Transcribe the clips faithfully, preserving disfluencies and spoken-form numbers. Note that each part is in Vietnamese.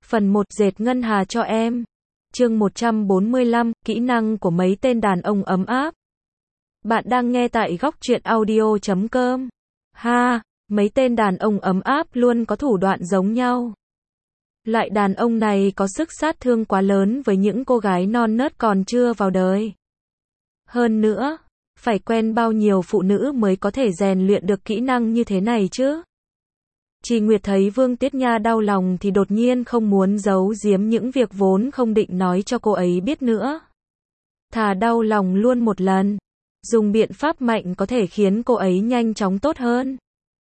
Phần một, dệt ngân hà cho em. Chương một trăm bốn mươi lăm, kỹ năng của mấy tên đàn ông ấm áp. Bạn đang nghe tại góc truyện audio chấm com. Ha, mấy tên đàn ông ấm áp luôn có thủ đoạn giống nhau. Loại đàn ông này có sức sát thương quá lớn với những cô gái non nớt còn chưa vào đời. Hơn nữa, phải quen bao nhiêu phụ nữ mới có thể rèn luyện được kỹ năng như thế này chứ? Trì Nguyệt thấy Vương Tiết Nha đau lòng thì đột nhiên không muốn giấu giếm những việc vốn không định nói cho cô ấy biết nữa. Thà đau lòng luôn một lần, dùng biện pháp mạnh có thể khiến cô ấy nhanh chóng tốt hơn.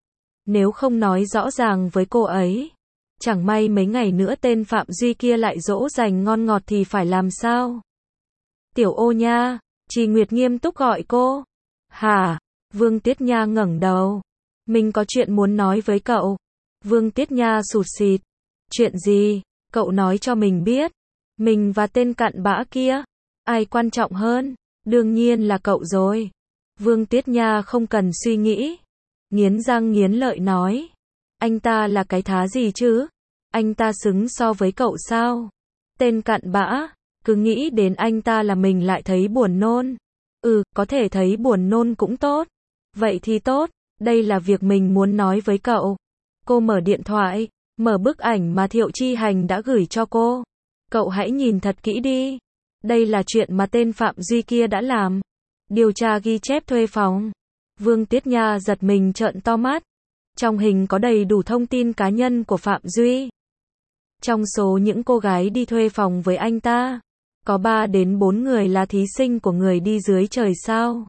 Nếu không nói rõ ràng với cô ấy, chẳng may mấy ngày nữa tên Phạm Duy kia lại dỗ dành ngon ngọt thì phải làm sao? Tiểu Ô Nha, Trì Nguyệt nghiêm túc gọi cô. Hả? Vương Tiết Nha ngẩng đầu. Mình có chuyện muốn nói với cậu. Vương Tiết Nha sụt sịt. Chuyện gì? Cậu nói cho mình biết. Mình và tên cặn bã kia, ai quan trọng hơn? Đương nhiên là cậu rồi. Vương Tiết Nha không cần suy nghĩ, nghiến răng nghiến lợi nói. Anh ta là cái thá gì chứ? Anh ta xứng so với cậu sao? Tên cặn bã, cứ nghĩ đến anh ta là mình lại thấy buồn nôn. Ừ, có thể thấy buồn nôn cũng tốt. Vậy thì tốt, đây là việc mình muốn nói với cậu. Cô mở điện thoại, mở bức ảnh mà Thiệu Chi Hành đã gửi cho cô. Cậu hãy nhìn thật kỹ đi. Đây là chuyện mà tên Phạm Duy kia đã làm. Điều tra ghi chép thuê phòng. Vương Tiết Nha giật mình trợn to mắt. Trong hình có đầy đủ thông tin cá nhân của Phạm Duy. Trong số những cô gái đi thuê phòng với anh ta, có ba đến bốn người là thí sinh của người đi dưới trời sao.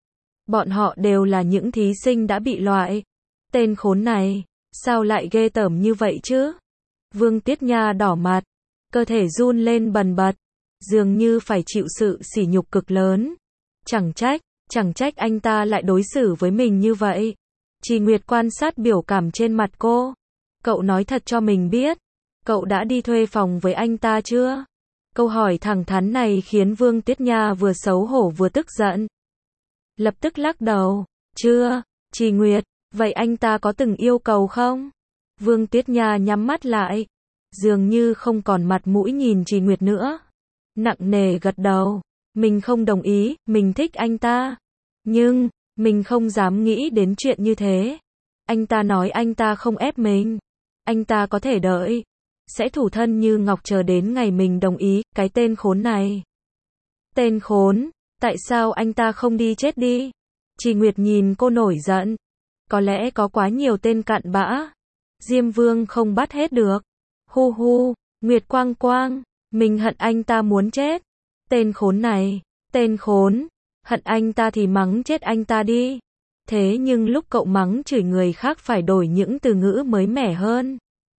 Bọn họ đều là những thí sinh đã bị loại. Tên khốn này, sao lại ghê tởm như vậy chứ? Vương Tiết Nha đỏ mặt, cơ thể run lên bần bật, dường như phải chịu sự sỉ nhục cực lớn. Chẳng trách, chẳng trách anh ta lại đối xử với mình như vậy. Trì Nguyệt quan sát biểu cảm trên mặt cô. Cậu nói thật cho mình biết, cậu đã đi thuê phòng với anh ta chưa? Câu hỏi thẳng thắn này khiến Vương Tiết Nha vừa xấu hổ vừa tức giận. Lập tức lắc đầu, chưa, Trì Nguyệt, vậy anh ta có từng yêu cầu không? Vương Tiết Nha nhắm mắt lại, dường như không còn mặt mũi nhìn Trì Nguyệt nữa. Nặng nề gật đầu, mình không đồng ý, mình thích anh ta. Nhưng, mình không dám nghĩ đến chuyện như thế. Anh ta nói anh ta không ép mình. Anh ta có thể đợi. Sẽ thủ thân như ngọc chờ đến ngày mình đồng ý, cái tên khốn này. Tên khốn, tại sao anh ta không đi chết đi? Trì Nguyệt nhìn cô nổi giận. Có lẽ có quá nhiều tên cặn bã. Diêm Vương không bắt hết được. Hu hu, Nguyệt Quang Quang, mình hận anh ta muốn chết. Tên khốn này, tên khốn, hận anh ta thì mắng chết anh ta đi. Thế nhưng lúc cậu mắng chửi người khác phải đổi những từ ngữ mới mẻ hơn.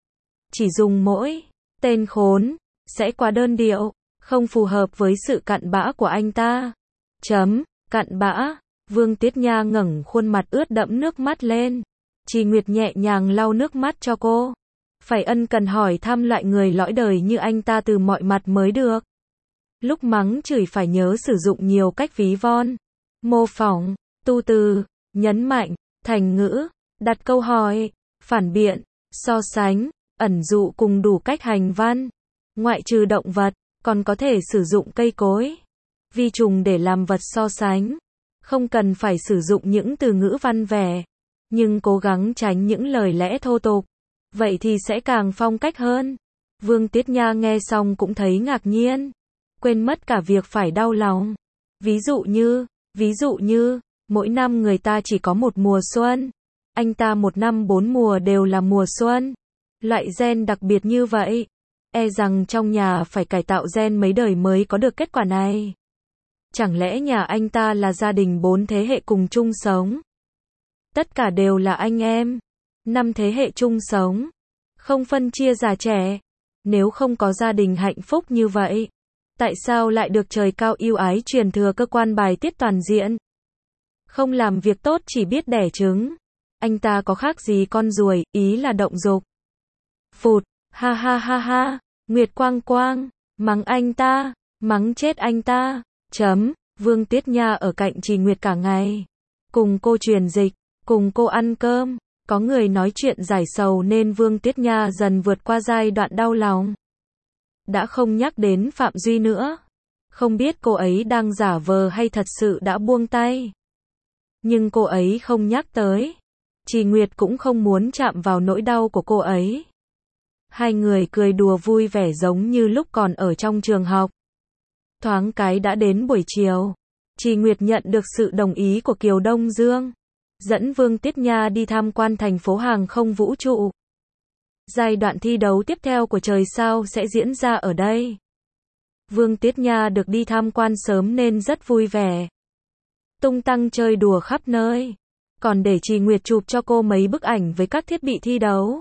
Chỉ dùng mỗi tên khốn sẽ quá đơn điệu, không phù hợp với sự cặn bã của anh ta. Chấm, cặn bã. Vương Tiết Nha ngẩng khuôn mặt ướt đẫm nước mắt lên. Trì Nguyệt nhẹ nhàng lau nước mắt cho cô. Phải ân cần hỏi thăm loại người lõi đời như anh ta từ mọi mặt mới được. Lúc mắng chửi phải nhớ sử dụng nhiều cách ví von, mô phỏng, tu từ, nhấn mạnh, thành ngữ, đặt câu hỏi, phản biện, so sánh, ẩn dụ cùng đủ cách hành văn. Ngoại trừ động vật, còn có thể sử dụng cây cối, vi trùng để làm vật so sánh. Không cần phải sử dụng những từ ngữ văn vẻ, nhưng cố gắng tránh những lời lẽ thô tục. Vậy thì sẽ càng phong cách hơn. Vương Tiết Nha nghe xong cũng thấy ngạc nhiên. Quên mất cả việc phải đau lòng. Ví dụ như, ví dụ như, mỗi năm người ta chỉ có một mùa xuân. Anh ta một năm bốn mùa đều là mùa xuân. Loại gen đặc biệt như vậy, e rằng trong nhà phải cải tạo gen mấy đời mới có được kết quả này. Chẳng lẽ nhà anh ta là gia đình bốn thế hệ cùng chung sống? Tất cả đều là anh em. Năm thế hệ chung sống. Không phân chia già trẻ. Nếu không có gia đình hạnh phúc như vậy, tại sao lại được trời cao yêu ái truyền thừa cơ quan bài tiết toàn diện? Không làm việc tốt chỉ biết đẻ trứng. Anh ta có khác gì con ruồi, ý là động dục. Phụt, ha ha ha ha, Nguyệt Quang Quang, mắng anh ta, mắng chết anh ta. Chấm, Vương Tiết Nha ở cạnh Trì Nguyệt cả ngày. Cùng cô truyền dịch, cùng cô ăn cơm. Có người nói chuyện giải sầu nên Vương Tiết Nha dần vượt qua giai đoạn đau lòng. đã không nhắc đến Phạm Duy nữa. Không biết cô ấy đang giả vờ hay thật sự đã buông tay. Nhưng cô ấy không nhắc tới. Trì Nguyệt cũng không muốn chạm vào nỗi đau của cô ấy. Hai người cười đùa vui vẻ giống như lúc còn ở trong trường học. Thoáng cái đã đến buổi chiều. Trì Nguyệt nhận được sự đồng ý của Kiều Đông Dương, dẫn Vương Tiết Nha đi tham quan thành phố hàng không vũ trụ. Giai đoạn thi đấu tiếp theo của Trời Sao sẽ diễn ra ở đây. Vương Tiết Nha được đi tham quan sớm nên rất vui vẻ. Tung tăng chơi đùa khắp nơi. Còn để Trì Nguyệt chụp cho cô mấy bức ảnh với các thiết bị thi đấu.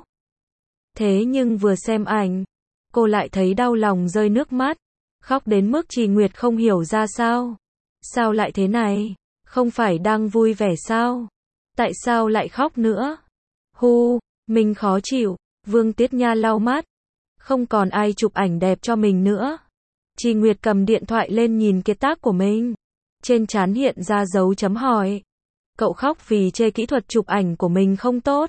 Thế nhưng vừa xem ảnh, cô lại thấy đau lòng rơi nước mắt. Khóc đến mức Trì Nguyệt không hiểu ra sao. Sao lại thế này? Không phải đang vui vẻ sao? Tại sao lại khóc nữa? Hu, mình khó chịu. Vương Tiết Nha lau mắt. Không còn ai chụp ảnh đẹp cho mình nữa. Trì Nguyệt cầm điện thoại lên nhìn kiệt tác của mình. Trên trán hiện ra dấu chấm hỏi. Cậu khóc vì chê kỹ thuật chụp ảnh của mình không tốt.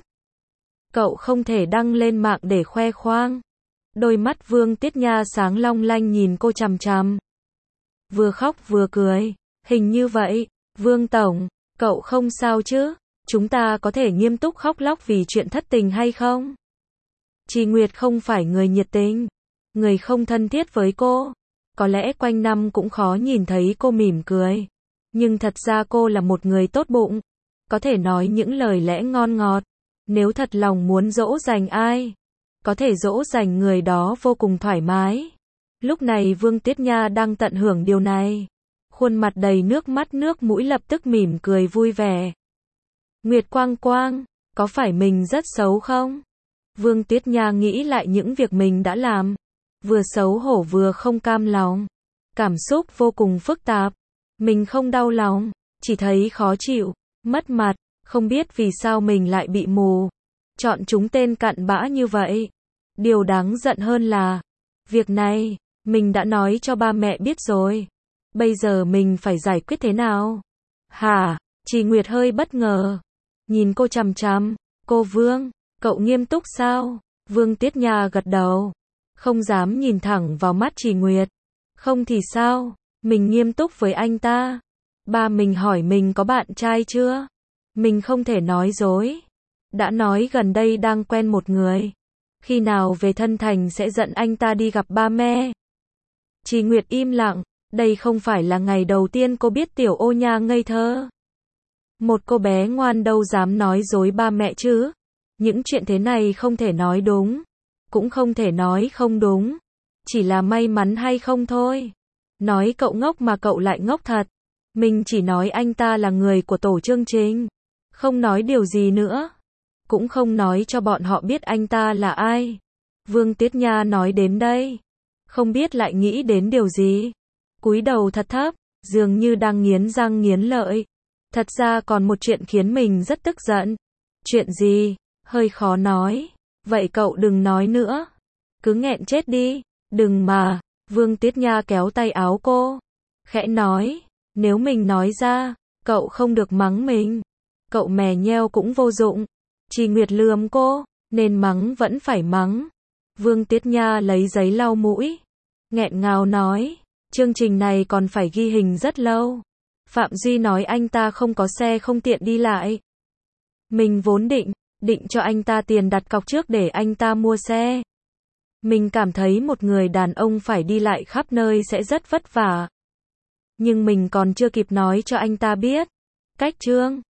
Cậu không thể đăng lên mạng để khoe khoang. Đôi mắt Vương Tiết Nha sáng long lanh nhìn cô chằm chằm. Vừa khóc vừa cười. Hình như vậy. Vương Tổng, cậu không sao chứ? Chúng ta có thể nghiêm túc khóc lóc vì chuyện thất tình hay không? Trì Nguyệt không phải người nhiệt tình. Người không thân thiết với cô. Có lẽ quanh năm cũng khó nhìn thấy cô mỉm cười. Nhưng thật ra cô là một người tốt bụng. Có thể nói những lời lẽ ngon ngọt. Nếu thật lòng muốn dỗ dành ai, có thể dỗ dành người đó vô cùng thoải mái. Lúc này Vương Tiết Nha đang tận hưởng điều này. Khuôn mặt đầy nước mắt nước mũi lập tức mỉm cười vui vẻ. Nguyệt Quang Quang, có phải mình rất xấu không? Vương Tiết Nha nghĩ lại những việc mình đã làm. Vừa xấu hổ vừa không cam lòng. Cảm xúc vô cùng phức tạp. Mình không đau lòng, chỉ thấy khó chịu, mất mặt, không biết vì sao mình lại bị mù. Chọn chúng tên cặn bã như vậy. Điều đáng giận hơn là, việc này, mình đã nói cho ba mẹ biết rồi. Bây giờ mình phải giải quyết thế nào? Hả? Trì Nguyệt hơi bất ngờ. Nhìn cô chằm chằm. Cô Vương, cậu nghiêm túc sao? Vương Tiết Nha gật đầu. Không dám nhìn thẳng vào mắt Trì Nguyệt. Không thì sao? Mình nghiêm túc với anh ta. Ba mình hỏi mình có bạn trai chưa? Mình không thể nói dối. Đã nói gần đây đang quen một người. Khi nào về Thân Thành sẽ dẫn anh ta đi gặp ba mẹ. Trì Nguyệt im lặng. Đây không phải là ngày đầu tiên cô biết Tiểu Ô Nha ngây thơ. Một cô bé ngoan đâu dám nói dối ba mẹ chứ. Những chuyện thế này không thể nói đúng. Cũng không thể nói không đúng. Chỉ là may mắn hay không thôi. Nói cậu ngốc mà cậu lại ngốc thật. Mình chỉ nói anh ta là người của tổ chương trình. Không nói điều gì nữa. Cũng không nói cho bọn họ biết anh ta là ai. Vương Tiết Nha nói đến đây. Không biết lại nghĩ đến điều gì. Cúi đầu thật thấp, dường như đang nghiến răng nghiến lợi. Thật ra còn một chuyện khiến mình rất tức giận. Chuyện gì? Hơi khó nói. Vậy cậu đừng nói nữa. Cứ nghẹn chết đi. Đừng mà. Vương Tiết Nha kéo tay áo cô. Khẽ nói. Nếu mình nói ra, cậu không được mắng mình. Cậu mè nheo cũng vô dụng. Trì Nguyệt lườm cô. Nên mắng vẫn phải mắng. Vương Tiết Nha lấy giấy lau mũi. Nghẹn ngào nói. Chương trình này còn phải ghi hình rất lâu. Phạm Duy nói anh ta không có xe không tiện đi lại. Mình vốn định, định cho anh ta tiền đặt cọc trước để anh ta mua xe. Mình cảm thấy một người đàn ông phải đi lại khắp nơi sẽ rất vất vả. Nhưng mình còn chưa kịp nói cho anh ta biết. Cách chương